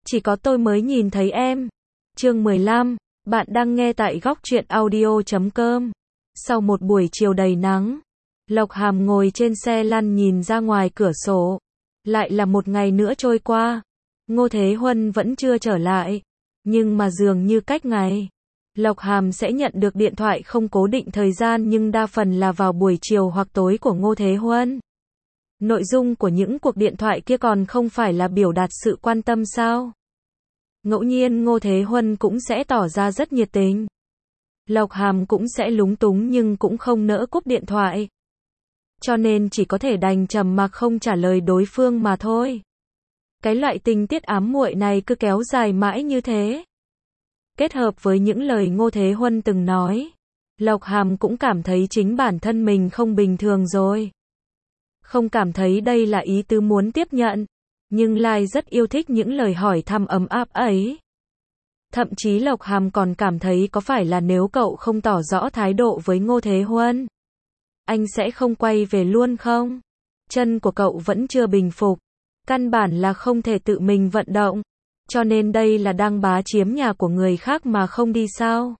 Chỉ có tôi mới nhìn thấy em. Chương 15, bạn đang nghe tại góc truyện audio.com. Sau một buổi chiều đầy nắng, Lộc Hàm ngồi trên xe lăn nhìn ra ngoài cửa sổ. Lại là một ngày nữa trôi qua. Ngô Thế Huân vẫn chưa trở lại. Nhưng mà dường như cách ngày, Lộc Hàm sẽ nhận được điện thoại không cố định thời gian nhưng đa phần là vào buổi chiều hoặc tối của Ngô Thế Huân. Nội dung của những cuộc điện thoại kia còn không phải là biểu đạt sự quan tâm sao? Ngẫu nhiên Ngô Thế Huân cũng sẽ tỏ ra rất nhiệt tình. Lộc Hàm cũng sẽ lúng túng nhưng cũng không nỡ cúp điện thoại. Cho nên chỉ có thể đành trầm mặc không trả lời đối phương mà thôi. Cái loại tình tiết ám muội này cứ kéo dài mãi như thế. Kết hợp với những lời Ngô Thế Huân từng nói, Lộc Hàm cũng cảm thấy chính bản thân mình không bình thường rồi. Không cảm thấy đây là ý tứ muốn tiếp nhận, nhưng lại rất yêu thích những lời hỏi thăm ấm áp ấy. Thậm chí Lộc Hàm còn cảm thấy có phải là nếu cậu không tỏ rõ thái độ với Ngô Thế Huân, anh sẽ không quay về luôn không? Chân của cậu vẫn chưa bình phục, căn bản là không thể tự mình vận động, cho nên đây là đang bá chiếm nhà của người khác mà không đi sao?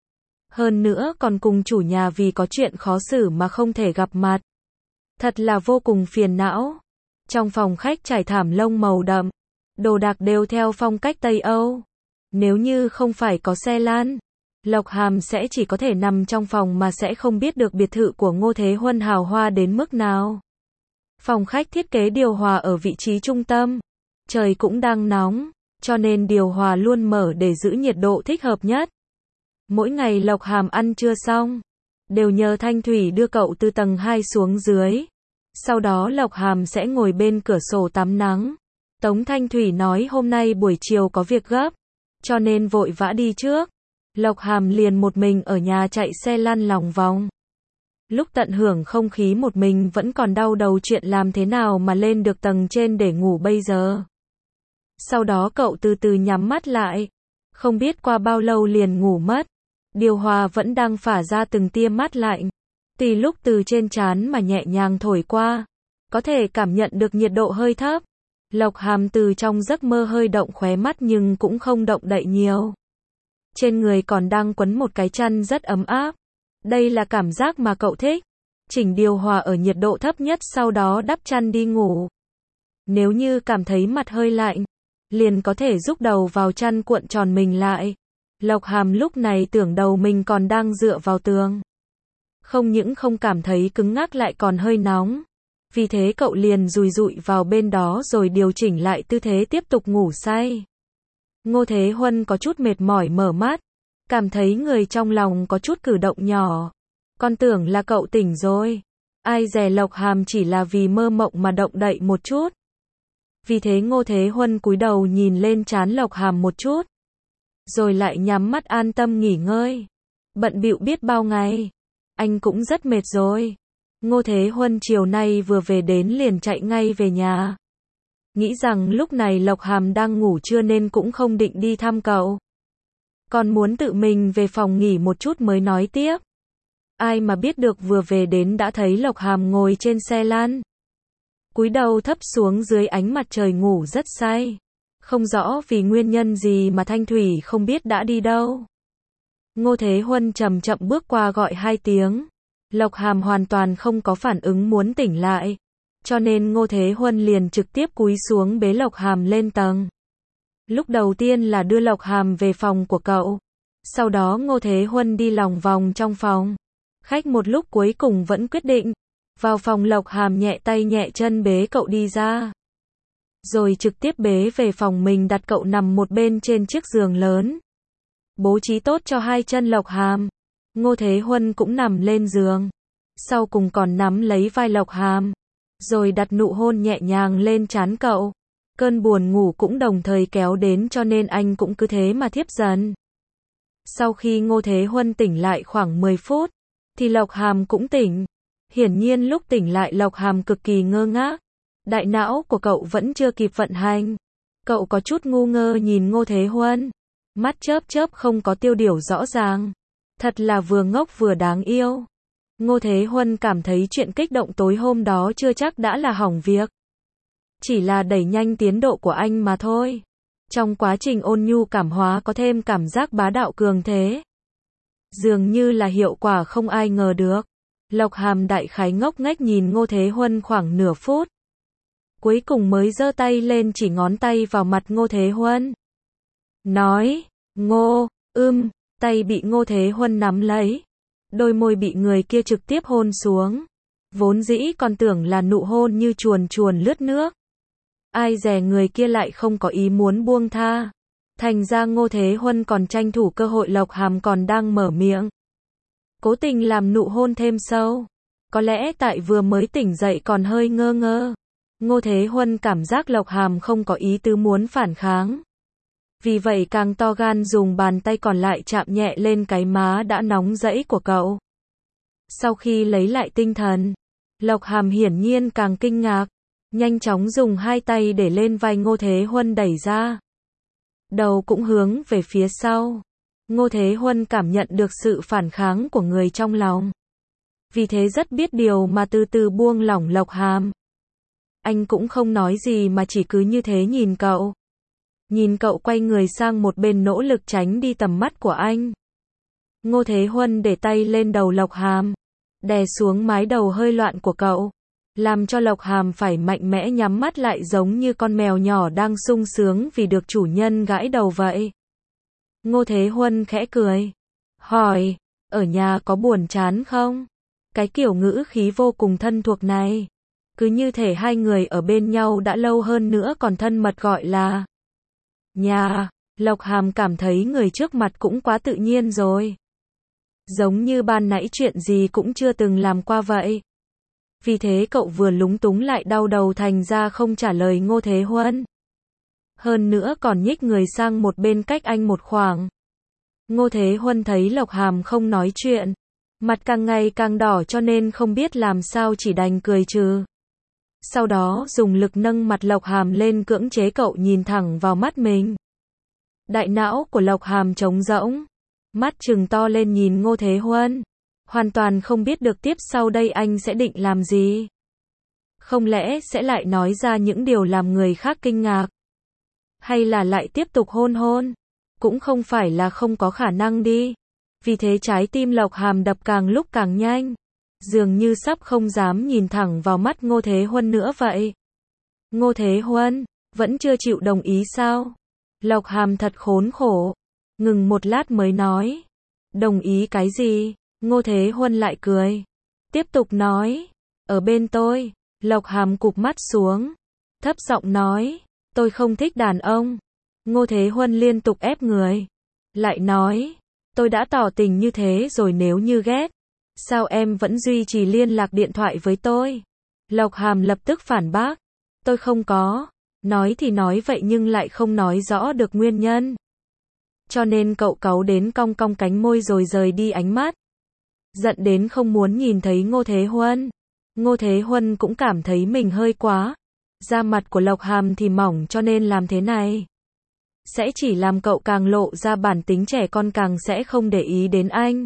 Hơn nữa còn cùng chủ nhà vì có chuyện khó xử mà không thể gặp mặt. Thật là vô cùng phiền não. Trong phòng khách trải thảm lông màu đậm, đồ đạc đều theo phong cách Tây Âu. Nếu như không phải có xe lăn, Lộc Hàm sẽ chỉ có thể nằm trong phòng mà sẽ không biết được biệt thự của Ngô Thế Huân hào hoa đến mức nào. Phòng khách thiết kế điều hòa ở vị trí trung tâm. Trời cũng đang nóng, cho nên điều hòa luôn mở để giữ nhiệt độ thích hợp nhất. Mỗi ngày Lộc Hàm ăn trưa xong, đều nhờ Thanh Thủy đưa cậu từ tầng 2 xuống dưới. Sau đó Lộc Hàm sẽ ngồi bên cửa sổ tắm nắng. Tống Thanh Thủy nói hôm nay buổi chiều có việc gấp, cho nên vội vã đi trước. Lộc Hàm liền một mình ở nhà chạy xe lăn lòng vòng. Lúc tận hưởng không khí một mình vẫn còn đau đầu chuyện làm thế nào mà lên được tầng trên để ngủ bây giờ. Sau đó cậu từ từ nhắm mắt lại. Không biết qua bao lâu liền ngủ mất. Điều hòa vẫn đang phả ra từng tia mát lạnh. Tì lúc từ trên trán mà nhẹ nhàng thổi qua. Có thể cảm nhận được nhiệt độ hơi thấp. Lộc Hàm từ trong giấc mơ hơi động khóe mắt nhưng cũng không động đậy nhiều. Trên người còn đang quấn một cái chăn rất ấm áp. Đây là cảm giác mà cậu thích. Chỉnh điều hòa ở nhiệt độ thấp nhất sau đó đắp chăn đi ngủ. Nếu như cảm thấy mặt hơi lạnh, liền có thể rúc đầu vào chăn cuộn tròn mình lại. Lộc Hàm lúc này tưởng đầu mình còn đang dựa vào tường. Không những không cảm thấy cứng ngắc lại còn hơi nóng. Vì thế cậu liền dùi dụi vào bên đó rồi điều chỉnh lại tư thế tiếp tục ngủ say. Ngô Thế Huân có chút mệt mỏi mở mắt. Cảm thấy người trong lòng có chút cử động nhỏ. Con tưởng là cậu tỉnh rồi. Ai dè Lộc Hàm chỉ là vì mơ mộng mà động đậy một chút. Vì thế Ngô Thế Huân cúi đầu nhìn lên trán Lộc Hàm một chút. Rồi lại nhắm mắt an tâm nghỉ ngơi. Bận bịu biết bao ngày. Anh cũng rất mệt rồi. Ngô Thế Huân chiều nay vừa về đến liền chạy ngay về nhà. Nghĩ rằng lúc này Lộc Hàm đang ngủ trưa nên cũng không định đi thăm cậu. Còn muốn tự mình về phòng nghỉ một chút mới nói tiếp. Ai mà biết được vừa về đến đã thấy Lộc Hàm ngồi trên xe lăn. Cúi đầu thấp xuống dưới ánh mặt trời ngủ rất say. Không rõ vì nguyên nhân gì mà Thanh Thủy không biết đã đi đâu. Ngô Thế Huân chậm chậm bước qua gọi 2 tiếng. Lộc Hàm hoàn toàn không có phản ứng muốn tỉnh lại. Cho nên Ngô Thế Huân liền trực tiếp cúi xuống bế Lộc Hàm lên tầng. Lúc đầu tiên là đưa Lộc Hàm về phòng của cậu. Sau đó Ngô Thế Huân đi lòng vòng trong phòng. Khách một lúc cuối cùng vẫn quyết định. Vào phòng Lộc Hàm nhẹ tay nhẹ chân bế cậu đi ra. Rồi trực tiếp bế về phòng mình đặt cậu nằm một bên trên chiếc giường lớn. Bố trí tốt cho 2 chân Lộc Hàm. Ngô Thế Huân cũng nằm lên giường. Sau cùng còn nắm lấy vai Lộc Hàm. Rồi đặt nụ hôn nhẹ nhàng lên trán cậu. Cơn buồn ngủ cũng đồng thời kéo đến cho nên anh cũng cứ thế mà thiếp dần. Sau khi Ngô Thế Huân tỉnh lại khoảng 10 phút, thì Lộc Hàm cũng tỉnh. Hiển nhiên lúc tỉnh lại Lộc Hàm cực kỳ ngơ ngác. Đại não của cậu vẫn chưa kịp vận hành. Cậu có chút ngu ngơ nhìn Ngô Thế Huân. Mắt chớp chớp không có tiêu điều rõ ràng. Thật là vừa ngốc vừa đáng yêu. Ngô Thế Huân cảm thấy chuyện kích động tối hôm đó chưa chắc đã là hỏng việc. Chỉ là đẩy nhanh tiến độ của anh mà thôi. Trong quá trình ôn nhu cảm hóa có thêm cảm giác bá đạo cường thế. Dường như là hiệu quả không ai ngờ được. Lộc Hàm đại khái ngốc nghếch nhìn Ngô Thế Huân khoảng nửa phút. Cuối cùng mới giơ tay lên chỉ ngón tay vào mặt Ngô Thế Huân. Nói, Ngô, tay bị Ngô Thế Huân nắm lấy. Đôi môi bị người kia trực tiếp hôn xuống. Vốn dĩ còn tưởng là nụ hôn như chuồn chuồn lướt nước. Ai dè người kia lại không có ý muốn buông tha. Thành ra Ngô Thế Huân còn tranh thủ cơ hội Lộc Hàm còn đang mở miệng. Cố tình làm nụ hôn thêm sâu. Có lẽ tại vừa mới tỉnh dậy còn hơi ngơ ngơ. Ngô Thế Huân cảm giác Lộc Hàm không có ý tứ muốn phản kháng. Vì vậy càng to gan dùng bàn tay còn lại chạm nhẹ lên cái má đã nóng rẫy của cậu. Sau khi lấy lại tinh thần, Lộc Hàm hiển nhiên càng kinh ngạc. Nhanh chóng dùng hai tay để lên vai Ngô Thế Huân đẩy ra. Đầu cũng hướng về phía sau. Ngô Thế Huân cảm nhận được sự phản kháng của người trong lòng. Vì thế rất biết điều mà từ từ buông lỏng Lộc Hàm. Anh cũng không nói gì mà chỉ cứ như thế nhìn cậu. Nhìn cậu quay người sang một bên nỗ lực tránh đi tầm mắt của anh. Ngô Thế Huân để tay lên đầu Lộc Hàm. Đè xuống mái đầu hơi loạn của cậu. Làm cho Lộc Hàm phải mạnh mẽ nhắm mắt lại giống như con mèo nhỏ đang sung sướng vì được chủ nhân gãi đầu vậy. Ngô Thế Huân khẽ cười. Hỏi, ở nhà có buồn chán không? Cái kiểu ngữ khí vô cùng thân thuộc này. Cứ như thể hai người ở bên nhau đã lâu hơn nữa còn thân mật gọi là nhà. Lộc Hàm cảm thấy người trước mặt cũng quá tự nhiên rồi. Giống như ban nãy chuyện gì cũng chưa từng làm qua vậy. Vì thế cậu vừa lúng túng lại đau đầu thành ra không trả lời Ngô Thế Huân. Hơn nữa còn nhích người sang một bên cách anh một khoảng. Ngô Thế Huân thấy Lộc Hàm không nói chuyện. Mặt càng ngày càng đỏ cho nên không biết làm sao chỉ đành cười trừ. Sau đó dùng lực nâng mặt Lộc Hàm lên cưỡng chế cậu nhìn thẳng vào mắt mình. Đại não của Lộc Hàm trống rỗng. Mắt trừng to lên nhìn Ngô Thế Huân. Hoàn toàn không biết được tiếp sau đây anh sẽ định làm gì. Không lẽ sẽ lại nói ra những điều làm người khác kinh ngạc? Hay là lại tiếp tục hôn? Cũng không phải là không có khả năng đi. Vì thế trái tim Lộc Hàm đập càng lúc càng nhanh. Dường như sắp không dám nhìn thẳng vào mắt Ngô Thế Huân nữa vậy. Ngô Thế Huân, vẫn chưa chịu đồng ý sao? Lộc Hàm thật khốn khổ. Ngừng một lát mới nói. Đồng ý cái gì? Ngô Thế Huân lại cười. Tiếp tục nói. Ở bên tôi. Lộc Hàm cụp mắt xuống. Thấp giọng nói. Tôi không thích đàn ông. Ngô Thế Huân liên tục ép người. Lại nói. Tôi đã tỏ tình như thế rồi nếu như ghét. Sao em vẫn duy trì liên lạc điện thoại với tôi? Lộc Hàm lập tức phản bác. Tôi không có. Nói thì nói vậy nhưng lại không nói rõ được nguyên nhân. Cho nên cậu cáu đến cong cong cánh môi rồi rời đi ánh mắt. Giận đến không muốn nhìn thấy Ngô Thế Huân. Ngô Thế Huân cũng cảm thấy mình hơi quá. Da mặt của Lộc Hàm thì mỏng cho nên làm thế này sẽ chỉ làm cậu càng lộ ra bản tính trẻ con càng sẽ không để ý đến anh.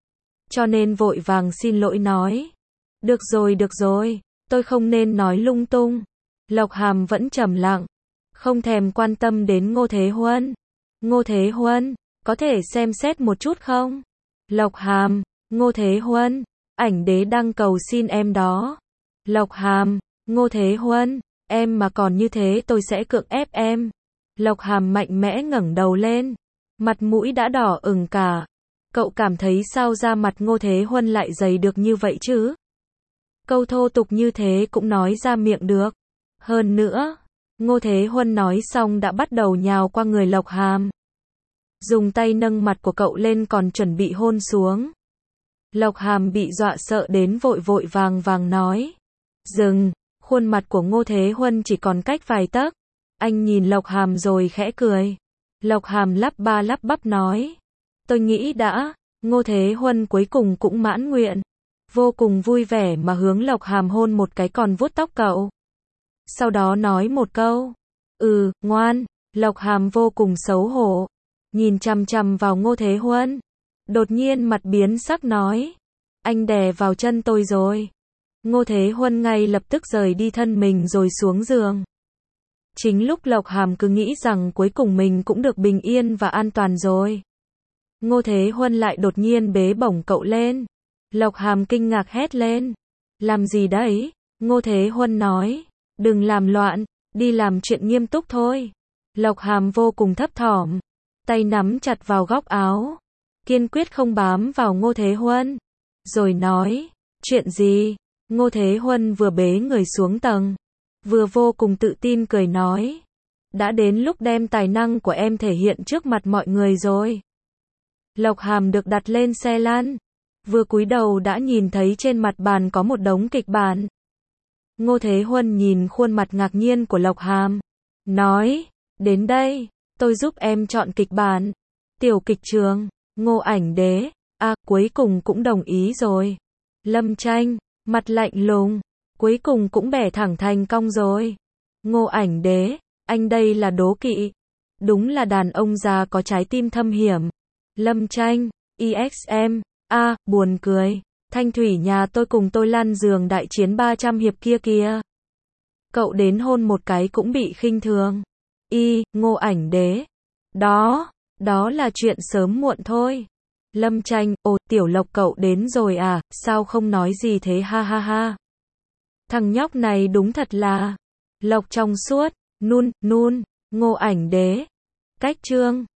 Cho nên vội vàng xin lỗi nói. Được rồi, tôi không nên nói lung tung. Lộc Hàm vẫn trầm lặng, không thèm quan tâm đến Ngô Thế Huân. Ngô Thế Huân, có thể xem xét một chút không? Lộc Hàm, Ngô Thế Huân, ảnh đế đang cầu xin em đó. Lộc Hàm, Ngô Thế Huân, em mà còn như thế tôi sẽ cưỡng ép em. Lộc Hàm mạnh mẽ ngẩng đầu lên, mặt mũi đã đỏ ửng cả. Cậu cảm thấy sao da mặt Ngô Thế Huân lại dày được như vậy chứ? Câu thô tục như thế cũng nói ra miệng được. Hơn nữa, Ngô Thế Huân nói xong đã bắt đầu nhào qua người Lộc Hàm. Dùng tay nâng mặt của cậu lên còn chuẩn bị hôn xuống. Lộc Hàm bị dọa sợ đến vội vội vàng nói. Dừng, khuôn mặt của Ngô Thế Huân chỉ còn cách vài tấc. Anh nhìn Lộc Hàm rồi khẽ cười. Lộc Hàm lắp ba lắp bắp nói. Tôi nghĩ đã. Ngô Thế Huân cuối cùng cũng mãn nguyện. Vô cùng vui vẻ mà hướng Lộc Hàm hôn một cái còn vuốt tóc cậu. Sau đó nói một câu. Ngoan. Lộc Hàm vô cùng xấu hổ. Nhìn chằm chằm vào Ngô Thế Huân. Đột nhiên mặt biến sắc nói. Anh đè vào chân tôi rồi. Ngô Thế Huân ngay lập tức rời đi thân mình rồi xuống giường. Chính lúc Lộc Hàm cứ nghĩ rằng cuối cùng mình cũng được bình yên và an toàn rồi. Ngô Thế Huân lại đột nhiên bế bổng cậu lên. Lộc Hàm kinh ngạc hét lên. Làm gì đấy? Ngô Thế Huân nói. Đừng làm loạn, đi làm chuyện nghiêm túc thôi. Lộc Hàm vô cùng thấp thỏm, tay nắm chặt vào góc áo, kiên quyết không bám vào Ngô Thế Huân. Rồi nói, chuyện gì? Ngô Thế Huân vừa bế người xuống tầng, vừa vô cùng tự tin cười nói. Đã đến lúc đem tài năng của em thể hiện trước mặt mọi người rồi. Lộc Hàm được đặt lên xe lăn, vừa cúi đầu đã nhìn thấy trên mặt bàn có một đống kịch bản. Ngô Thế Huân nhìn khuôn mặt ngạc nhiên của Lộc Hàm, nói, đến đây, tôi giúp em chọn kịch bản. Tiểu kịch trường, Ngô Ảnh Đế, cuối cùng cũng đồng ý rồi. Lâm Tranh, mặt lạnh lùng, cuối cùng cũng bẻ thẳng thành cong rồi. Ngô Ảnh Đế, anh đây là đố kỵ. Đúng là đàn ông già có trái tim thâm hiểm. Lâm Tranh, EXM, buồn cười. Thanh thủy nhà tôi cùng tôi lăn giường đại chiến 300 hiệp kia kìa. Cậu đến hôn một cái cũng bị khinh thường. Ngô Ảnh Đế. Đó là chuyện sớm muộn thôi. Lâm Tranh, Tiểu Lộc cậu đến rồi à, sao không nói gì thế ha ha ha. Thằng nhóc này đúng thật là Lộc trong suốt, Ngô Ảnh Đế. Cách chương